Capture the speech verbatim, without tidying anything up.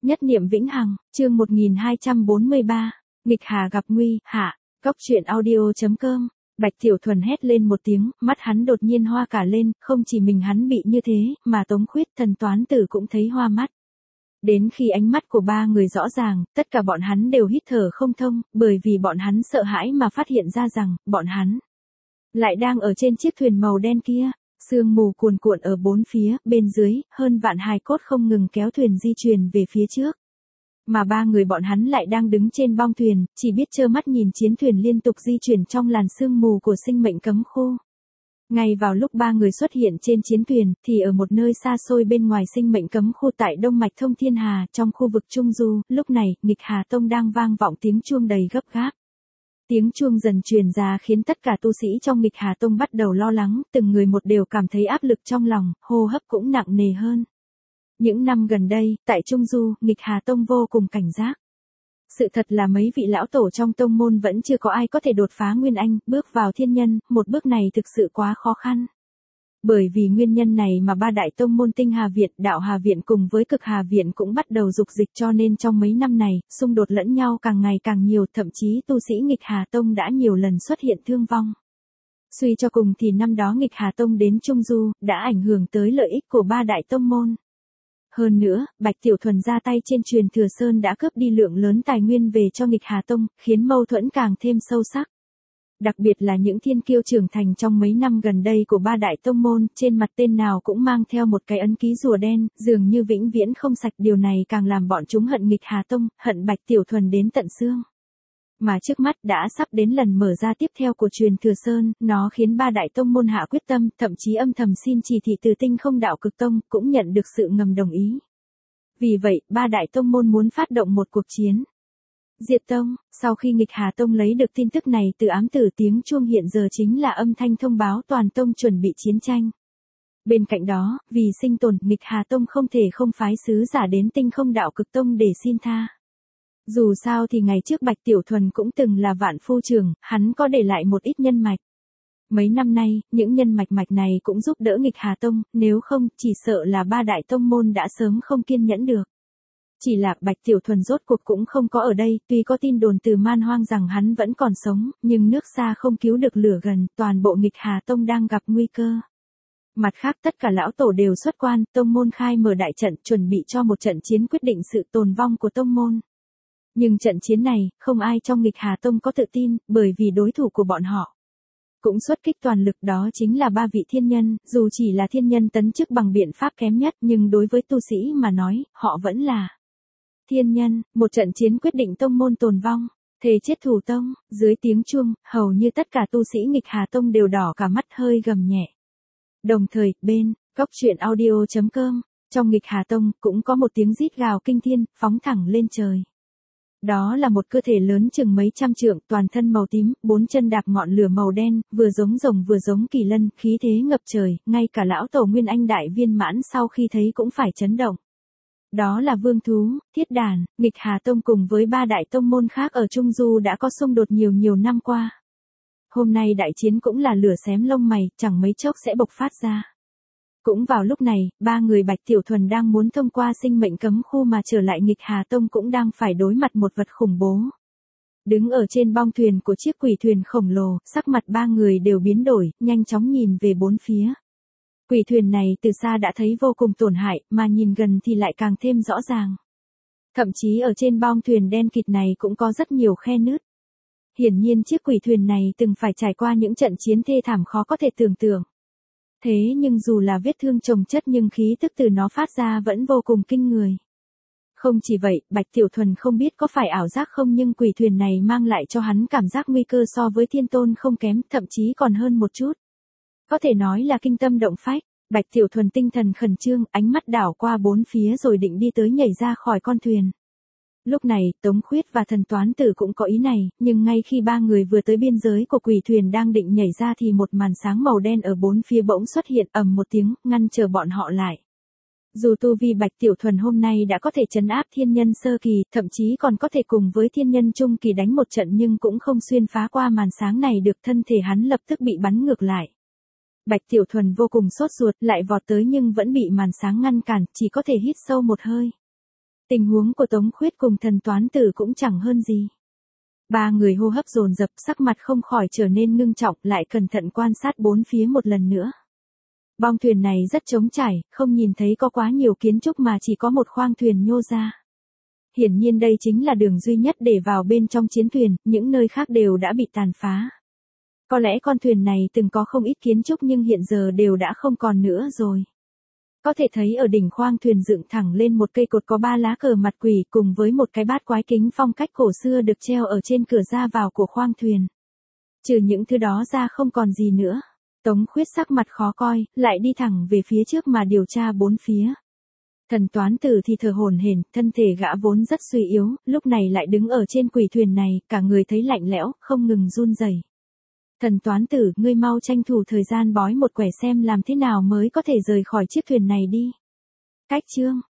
Nhất niệm vĩnh hằng, chương một nghìn hai trăm bốn mươi ba, nghịch hà gặp nguy, hạ, góc truyện audio.com. Bạch Tiểu Thuần hét lên một tiếng, mắt hắn đột nhiên hoa cả lên, không chỉ mình hắn bị như thế, mà Tống Khuyết Thần Toán Tử cũng thấy hoa mắt. Đến khi ánh mắt của ba người rõ ràng, tất cả bọn hắn đều hít thở không thông, bởi vì bọn hắn sợ hãi mà phát hiện ra rằng, bọn hắn lại đang ở trên chiếc thuyền màu đen kia. Sương mù cuồn cuộn ở bốn phía, bên dưới, hơn vạn hài cốt không ngừng kéo thuyền di chuyển về phía trước. Mà ba người bọn hắn lại đang đứng trên bong thuyền, chỉ biết trơ mắt nhìn chiến thuyền liên tục di chuyển trong làn sương mù của sinh mệnh cấm khu. Ngay vào lúc ba người xuất hiện trên chiến thuyền, thì ở một nơi xa xôi bên ngoài sinh mệnh cấm khu tại Đông Mạch Thông Thiên Hà, trong khu vực Trung Du, lúc này, nghịch Hà Tông đang vang vọng tiếng chuông đầy gấp gáp. Tiếng chuông dần truyền ra khiến tất cả tu sĩ trong nghịch Hà Tông bắt đầu lo lắng, từng người một đều cảm thấy áp lực trong lòng, hô hấp cũng nặng nề hơn. Những năm gần đây, tại Trung Du, nghịch Hà Tông vô cùng cảnh giác. Sự thật là mấy vị lão tổ trong tông môn vẫn chưa có ai có thể đột phá Nguyên Anh, bước vào thiên nhân, một bước này thực sự quá khó khăn. Bởi vì nguyên nhân này mà ba đại tông môn Tinh Hà Viện, Đạo Hà Viện cùng với Cực Hà Viện cũng bắt đầu dục dịch, cho nên trong mấy năm này, xung đột lẫn nhau càng ngày càng nhiều, thậm chí tu sĩ nghịch Hà Tông đã nhiều lần xuất hiện thương vong. Suy cho cùng thì năm đó nghịch Hà Tông đến Trung Du, đã ảnh hưởng tới lợi ích của ba đại tông môn. Hơn nữa, Bạch Tiểu Thuần ra tay trên Truyền Thừa Sơn đã cướp đi lượng lớn tài nguyên về cho nghịch Hà Tông, khiến mâu thuẫn càng thêm sâu sắc. Đặc biệt là những thiên kiêu trưởng thành trong mấy năm gần đây của ba đại tông môn, trên mặt tên nào cũng mang theo một cái ấn ký rùa đen, dường như vĩnh viễn không sạch, điều này càng làm bọn chúng hận nghịch Hà Tông, hận Bạch Tiểu Thuần đến tận xương. Mà trước mắt đã sắp đến lần mở ra tiếp theo của Truyền Thừa Sơn, nó khiến ba đại tông môn hạ quyết tâm, thậm chí âm thầm xin chỉ thị từ Tinh Không Đạo Cực Tông, cũng nhận được sự ngầm đồng ý. Vì vậy, ba đại tông môn muốn phát động một cuộc chiến. Diệt tông, sau khi nghịch Hà Tông lấy được tin tức này từ ám tử, tiếng chuông hiện giờ chính là âm thanh thông báo toàn tông chuẩn bị chiến tranh. Bên cạnh đó, vì sinh tồn, nghịch Hà Tông không thể không phái sứ giả đến Tinh Không Đạo Cực Tông để xin tha. Dù sao thì ngày trước Bạch Tiểu Thuần cũng từng là vạn phu trưởng, hắn có để lại một ít nhân mạch. Mấy năm nay, những nhân mạch mạch này cũng giúp đỡ nghịch Hà Tông, nếu không, chỉ sợ là ba đại tông môn đã sớm không kiên nhẫn được. Chỉ là Bạch Tiểu Thuần rốt cuộc cũng không có ở đây, tuy có tin đồn từ Man Hoang rằng hắn vẫn còn sống, nhưng nước xa không cứu được lửa gần, toàn bộ nghịch Hà Tông đang gặp nguy cơ. Mặt khác tất cả lão tổ đều xuất quan, tông môn khai mở đại trận, chuẩn bị cho một trận chiến quyết định sự tồn vong của tông môn. Nhưng trận chiến này, không ai trong nghịch Hà Tông có tự tin, bởi vì đối thủ của bọn họ cũng xuất kích toàn lực, đó chính là ba vị thiên nhân, dù chỉ là thiên nhân tấn chức bằng biện pháp kém nhất, nhưng đối với tu sĩ mà nói, họ vẫn là thiên nhân. Một trận chiến quyết định tông môn tồn vong, thề chết thủ tông. Dưới tiếng chuông, hầu như tất cả tu sĩ nghịch Hà Tông đều đỏ cả mắt, hơi gầm nhẹ. Đồng thời, bên góc truyện audio.com, trong nghịch Hà Tông cũng có một tiếng rít gào kinh thiên, phóng thẳng lên trời. Đó là một cơ thể lớn chừng mấy trăm trượng, toàn thân màu tím, bốn chân đạp ngọn lửa màu đen, vừa giống rồng vừa giống kỳ lân, khí thế ngập trời, ngay cả lão tổ Nguyên Anh đại viên mãn sau khi thấy cũng phải chấn động. Đó là vương thú, Thiết Đàn. Nghịch Hà Tông cùng với ba đại tông môn khác ở Trung Du đã có xung đột nhiều nhiều năm qua. Hôm nay đại chiến cũng là lửa xém lông mày, chẳng mấy chốc sẽ bộc phát ra. Cũng vào lúc này, ba người Bạch Tiểu Thuần đang muốn thông qua sinh mệnh cấm khu mà trở lại nghịch Hà Tông cũng đang phải đối mặt một vật khủng bố. Đứng ở trên bong thuyền của chiếc quỷ thuyền khổng lồ, sắc mặt ba người đều biến đổi, nhanh chóng nhìn về bốn phía. Quỷ thuyền này từ xa đã thấy vô cùng tổn hại, mà nhìn gần thì lại càng thêm rõ ràng. Thậm chí ở trên bong thuyền đen kịt này cũng có rất nhiều khe nứt. Hiển nhiên chiếc quỷ thuyền này từng phải trải qua những trận chiến thê thảm khó có thể tưởng tượng. Thế nhưng dù là vết thương chồng chất nhưng khí tức từ nó phát ra vẫn vô cùng kinh người. Không chỉ vậy, Bạch Tiểu Thuần không biết có phải ảo giác không, nhưng quỷ thuyền này mang lại cho hắn cảm giác nguy cơ so với thiên tôn không kém, thậm chí còn hơn một chút. Có thể nói là kinh tâm động phách. Bạch Tiểu Thuần tinh thần khẩn trương, ánh mắt đảo qua bốn phía rồi định đi tới nhảy ra khỏi con thuyền. Lúc này, Tống Khuyết và Thần Toán Tử cũng có ý này, nhưng ngay khi ba người vừa tới biên giới của quỷ thuyền đang định nhảy ra thì một màn sáng màu đen ở bốn phía bỗng xuất hiện, ầm một tiếng, ngăn chờ bọn họ lại. Dù tu vi Bạch Tiểu Thuần hôm nay đã có thể trấn áp thiên nhân sơ kỳ, thậm chí còn có thể cùng với thiên nhân trung kỳ đánh một trận, nhưng cũng không xuyên phá qua màn sáng này được, thân thể hắn lập tức bị bắn ngược lại. Bạch Tiểu Thuần vô cùng sốt ruột, lại vọt tới nhưng vẫn bị màn sáng ngăn cản, chỉ có thể hít sâu một hơi. Tình huống của Tống Khuyết cùng Thần Toán Tử cũng chẳng hơn gì. Ba người hô hấp dồn dập, sắc mặt không khỏi trở nên ngưng trọng, lại cẩn thận quan sát bốn phía một lần nữa. Bong thuyền này rất trống trải, không nhìn thấy có quá nhiều kiến trúc mà chỉ có một khoang thuyền nhô ra. Hiển nhiên đây chính là đường duy nhất để vào bên trong chiến thuyền, những nơi khác đều đã bị tàn phá. Có lẽ con thuyền này từng có không ít kiến trúc nhưng hiện giờ đều đã không còn nữa rồi. Có thể thấy ở đỉnh khoang thuyền dựng thẳng lên một cây cột có ba lá cờ mặt quỷ cùng với một cái bát quái kính phong cách cổ xưa được treo ở trên cửa ra vào của khoang thuyền. Trừ những thứ đó ra không còn gì nữa. Tống Khuyết sắc mặt khó coi, lại đi thẳng về phía trước mà điều tra bốn phía. Thần Toán Tử thì thở hổn hển, thân thể gã vốn rất suy yếu, lúc này lại đứng ở trên quỷ thuyền này, cả người thấy lạnh lẽo, không ngừng run rẩy. Thần Toán Tử, ngươi mau tranh thủ thời gian bói một quẻ xem làm thế nào mới có thể rời khỏi chiếc thuyền này đi. Cách chương